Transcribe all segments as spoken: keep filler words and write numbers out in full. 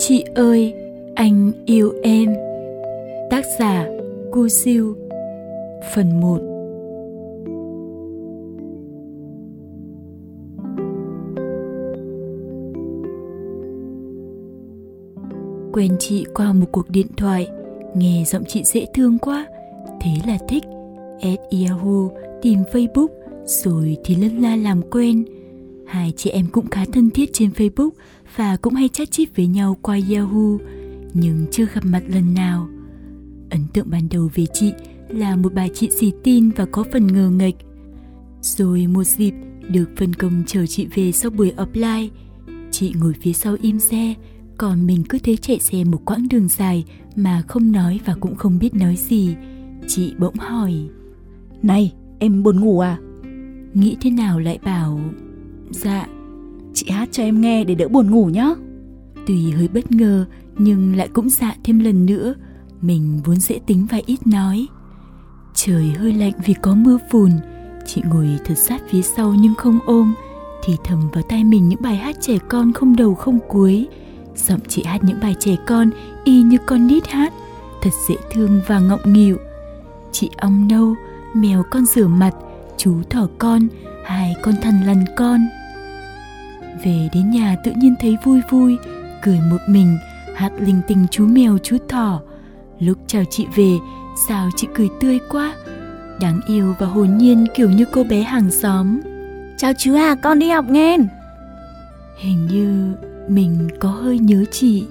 Chị ơi, anh yêu em. Tác giả Cô Siêu. Phần một. Quen chị qua một cuộc điện thoại, nghe giọng chị dễ thương quá, thế là thích. Add Yahoo, tìm Facebook, rồi thì lân la làm quen. Hai chị em cũng khá thân thiết trên Facebook và cũng hay chat chít với nhau qua Yahoo, nhưng chưa gặp mặt lần nào. Ấn tượng ban đầu về chị là một bà chị xì tin và có phần ngờ nghệch. Rồi một dịp được phân công chờ chị về sau buổi offline, chị ngồi phía sau im xe, còn mình cứ thế chạy xe một quãng đường dài mà không nói và cũng không biết nói gì. Chị bỗng hỏi: "Này, em buồn ngủ à?" Nghĩ thế nào lại bảo: "Dạ." "Chị hát cho em nghe để đỡ buồn ngủ nhé." Tuy hơi bất ngờ nhưng lại cũng dạ thêm lần nữa. Mình vốn dễ tính và ít nói. Trời hơi lạnh vì có mưa phùn. Chị ngồi thật sát phía sau nhưng không ôm, thì thầm vào tai mình những bài hát trẻ con không đầu không cuối. Giọng chị hát những bài trẻ con y như con nít hát, thật dễ thương và ngọng nghịu. Chị ong nâu, mèo con rửa mặt, chú thỏ con, hai con thằn lằn con. Về đến nhà tự nhiên thấy vui vui, cười một mình, hát linh tinh chú mèo chú thỏ. Lúc chào chị về, sao chị cười tươi quá, đáng yêu và hồn nhiên kiểu như cô bé hàng xóm. "Chào chú à, con đi học nghe." Hình như mình có hơi nhớ chị.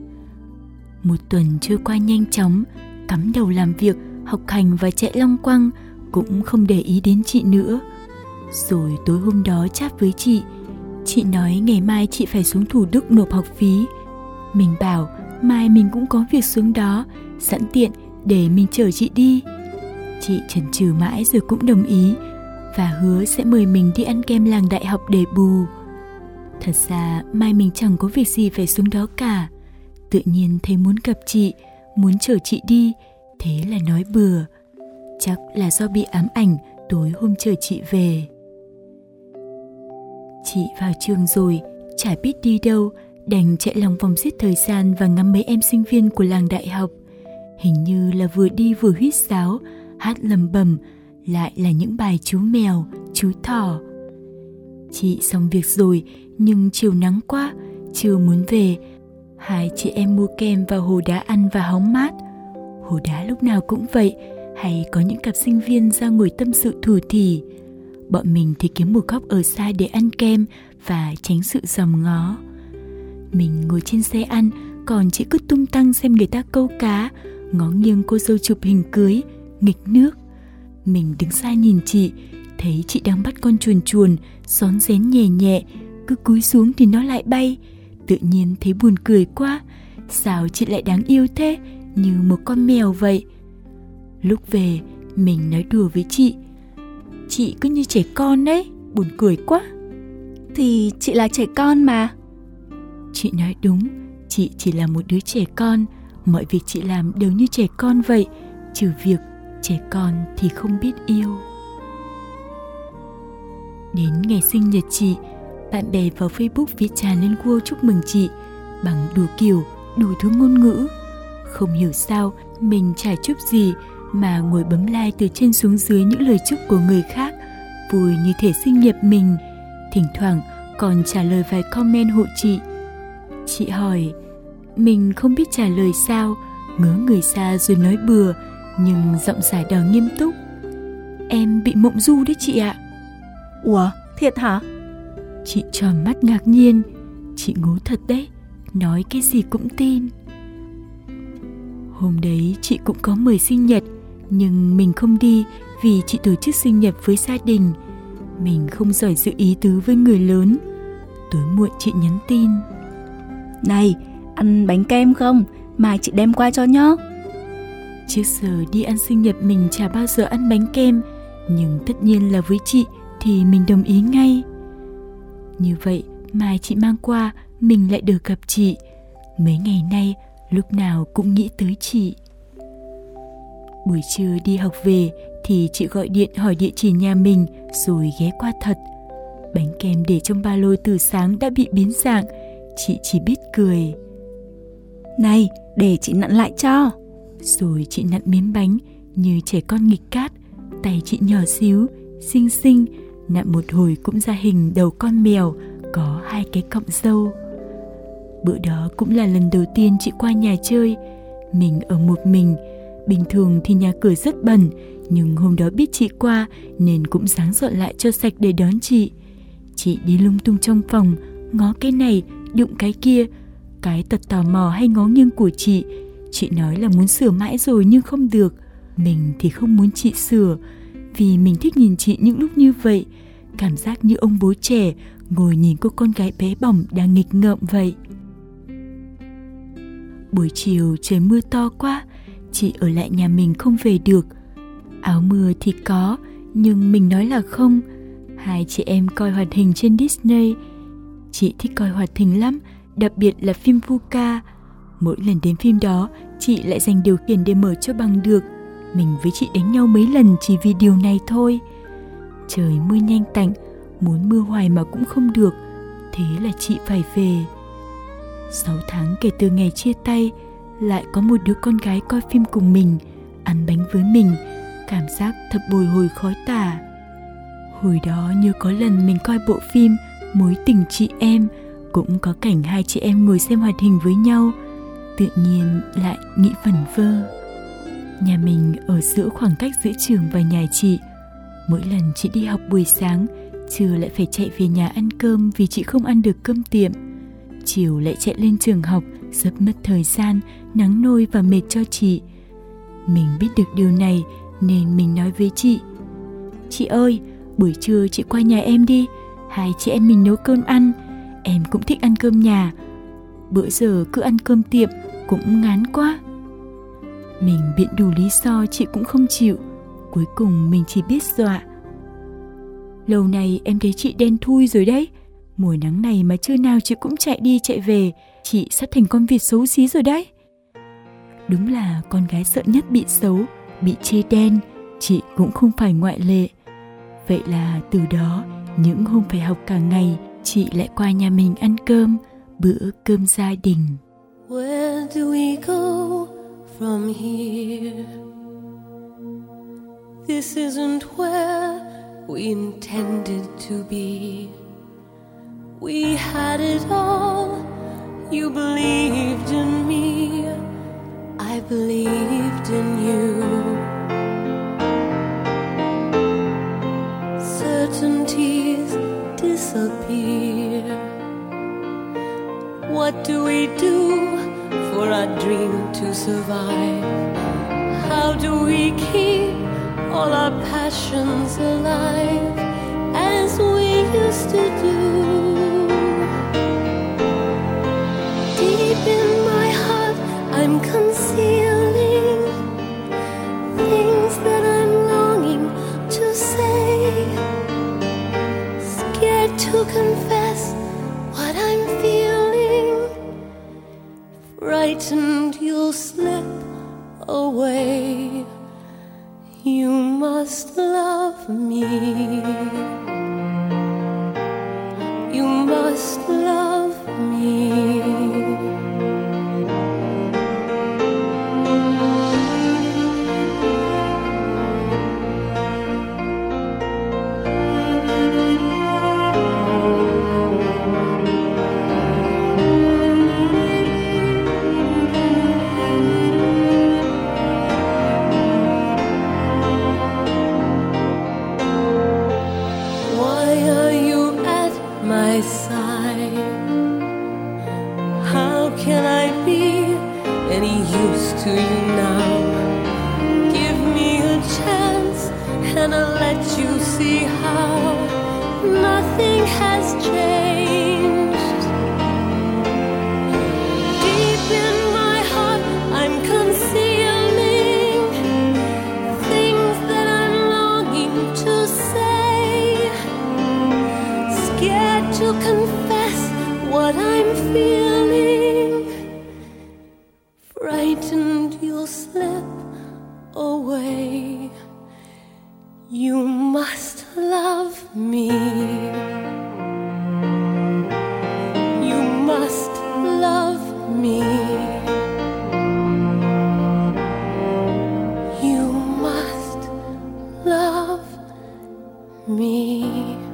Một tuần trôi qua nhanh chóng, cắm đầu làm việc, học hành và chạy long quăng, cũng không để ý đến chị nữa. Rồi tối hôm đó chat với chị, chị nói ngày mai chị phải xuống Thủ Đức nộp học phí. Mình bảo mai mình cũng có việc xuống đó, sẵn tiện để mình chở chị đi. Chị chần chừ mãi rồi cũng đồng ý và hứa sẽ mời mình đi ăn kem làng đại học để bù. Thật ra mai mình chẳng có việc gì phải xuống đó cả. Tự nhiên thấy muốn gặp chị, muốn chở chị đi, thế là nói bừa. Chắc là do bị ám ảnh tối hôm chở chị về. Chị vào trường rồi, chả biết đi đâu, đành chạy lòng vòng giết thời gian và ngắm mấy em sinh viên của làng đại học. Hình như là vừa đi vừa huýt sáo, hát lầm bầm, lại là những bài chú mèo, chú thỏ. Chị xong việc rồi, nhưng chiều nắng quá, chưa muốn về. Hai chị em mua kem vào hồ đá ăn và hóng mát. Hồ đá lúc nào cũng vậy, hay có những cặp sinh viên ra ngồi tâm sự thủ thỉ. Bọn mình thì kiếm một góc ở xa để ăn kem và tránh sự dòm ngó. Mình ngồi trên xe ăn, còn chị cứ tung tăng xem người ta câu cá, ngó nghiêng cô dâu chụp hình cưới, nghịch nước. Mình đứng xa nhìn chị, thấy chị đang bắt con chuồn chuồn, rón rén nhẹ nhẹ, cứ cúi xuống thì nó lại bay. Tự nhiên thấy buồn cười quá, sao chị lại đáng yêu thế, như một con mèo vậy. Lúc về, mình nói đùa với chị: "Chị cứ như trẻ con đấy, buồn cười quá." "Thì chị là trẻ con mà." Chị nói đúng, chị chỉ là một đứa trẻ con. Mọi việc chị làm đều như trẻ con vậy, trừ việc trẻ con thì không biết yêu. Đến ngày sinh nhật chị, bạn bè vào Facebook viết tràn lên World chúc mừng chị bằng đủ kiểu, đủ thứ ngôn ngữ. Không hiểu sao mình chả chúc gì mà ngồi bấm like từ trên xuống dưới những lời chúc của người khác, vui như thể sinh nhật mình. Thỉnh thoảng còn trả lời vài comment hộ chị. Chị hỏi, mình không biết trả lời sao, ngớ người xa rồi nói bừa, nhưng giọng giải đờ nghiêm túc: "Em bị mộng du đấy chị ạ." "Ủa, thiệt hả?" Chị tròn mắt ngạc nhiên. Chị ngố thật đấy, nói cái gì cũng tin. Hôm đấy chị cũng có mời sinh nhật, nhưng mình không đi vì chị tổ chức sinh nhật với gia đình. Mình không giỏi giữ ý tứ với người lớn. Tối muộn chị nhắn tin: "Này, ăn bánh kem không? Mai chị đem qua cho nhá." Trước giờ đi ăn sinh nhật mình chả bao giờ ăn bánh kem, nhưng tất nhiên là với chị thì mình đồng ý ngay. Như vậy mai chị mang qua, mình lại được gặp chị. Mấy ngày nay lúc nào cũng nghĩ tới chị. Buổi trưa đi học về thì chị gọi điện hỏi địa chỉ nhà mình rồi ghé qua thật. Bánh kem để trong ba lô từ sáng đã bị biến dạng, chị chỉ biết cười. Này, để chị nặn lại cho. Rồi chị nặn miếng bánh như trẻ con nghịch cát. Tay chị nhỏ xíu, xinh xinh, nặn một hồi cũng ra hình đầu con mèo có hai cái cọng râu. Bữa đó cũng là lần đầu tiên chị qua nhà chơi. Mình ở một mình. Bình thường thì nhà cửa rất bẩn, nhưng hôm đó biết chị qua nên cũng ráng dọn lại cho sạch để đón chị. Chị đi lung tung trong phòng, ngó cái này, đụng cái kia. Cái tật tò mò hay ngó nghiêng của chị, chị nói là muốn sửa mãi rồi nhưng không được. Mình thì không muốn chị sửa, vì mình thích nhìn chị những lúc như vậy, cảm giác như ông bố trẻ ngồi nhìn cô con gái bé bỏng đang nghịch ngợm vậy. Buổi chiều trời mưa to quá, chị ở lại nhà mình không về được. Áo mưa thì có, nhưng mình nói là không. Hai chị em coi hoạt hình trên Disney. Chị thích coi hoạt hình lắm, đặc biệt là phim Fuka. Mỗi lần đến phim đó, chị lại dành điều khiển để mở cho bằng được. Mình với chị đánh nhau mấy lần chỉ vì điều này thôi. Trời mưa nhanh tạnh, muốn mưa hoài mà cũng không được, thế là chị phải về. Sáu tháng kể từ ngày chia tay, lại có một đứa con gái coi phim cùng mình, ăn bánh với mình, cảm giác thật bồi hồi khó tả. Hồi đó như có lần mình coi bộ phim Mối tình chị em, cũng có cảnh hai chị em ngồi xem hoạt hình với nhau, tự nhiên lại nghĩ vẩn vơ. Nhà mình ở giữa khoảng cách giữa trường và nhà chị. Mỗi lần chị đi học buổi sáng, trưa lại phải chạy về nhà ăn cơm vì chị không ăn được cơm tiệm. Chiều lại chạy lên trường học, rất mất thời gian, nắng nôi và mệt cho chị. Mình biết được điều này nên mình nói với chị: Chị ơi, buổi trưa chị qua nhà em đi, hai chị em mình nấu cơm ăn. Em cũng thích ăn cơm nhà, bữa giờ cứ ăn cơm tiệm cũng ngán quá. Mình biện đủ lý do chị cũng không chịu. Cuối cùng mình chỉ biết dọa: Lâu nay em thấy chị đen thui rồi đấy. Mùa nắng này mà trưa nào chị cũng chạy đi chạy về, chị sắp thành con vịt xấu xí rồi đấy. Đúng là con gái sợ nhất bị xấu, bị chê đen. Chị cũng không phải ngoại lệ. Vậy là từ đó, những hôm phải học cả ngày, chị lại qua nhà mình ăn cơm, bữa cơm gia đình. Where do we go from here? This isn't where we intended to be. We had it all. You believed in me, I believed in you. Certainties disappear. What do we do for our dream to survive? How do we keep all our passions alive as we used to do? Deep in my heart I'm concealing things that I'm longing to say, scared to confess what I'm feeling, frightened you'll slip away. You must love me. You must love me. To you now, give me a chance and I'll let you see how nothing has changed. Deep in my heart I'm concealing things that I'm longing to say, scared to confess what I'm feeling, frightened you'll slip away. You must love me. You must love me. love me.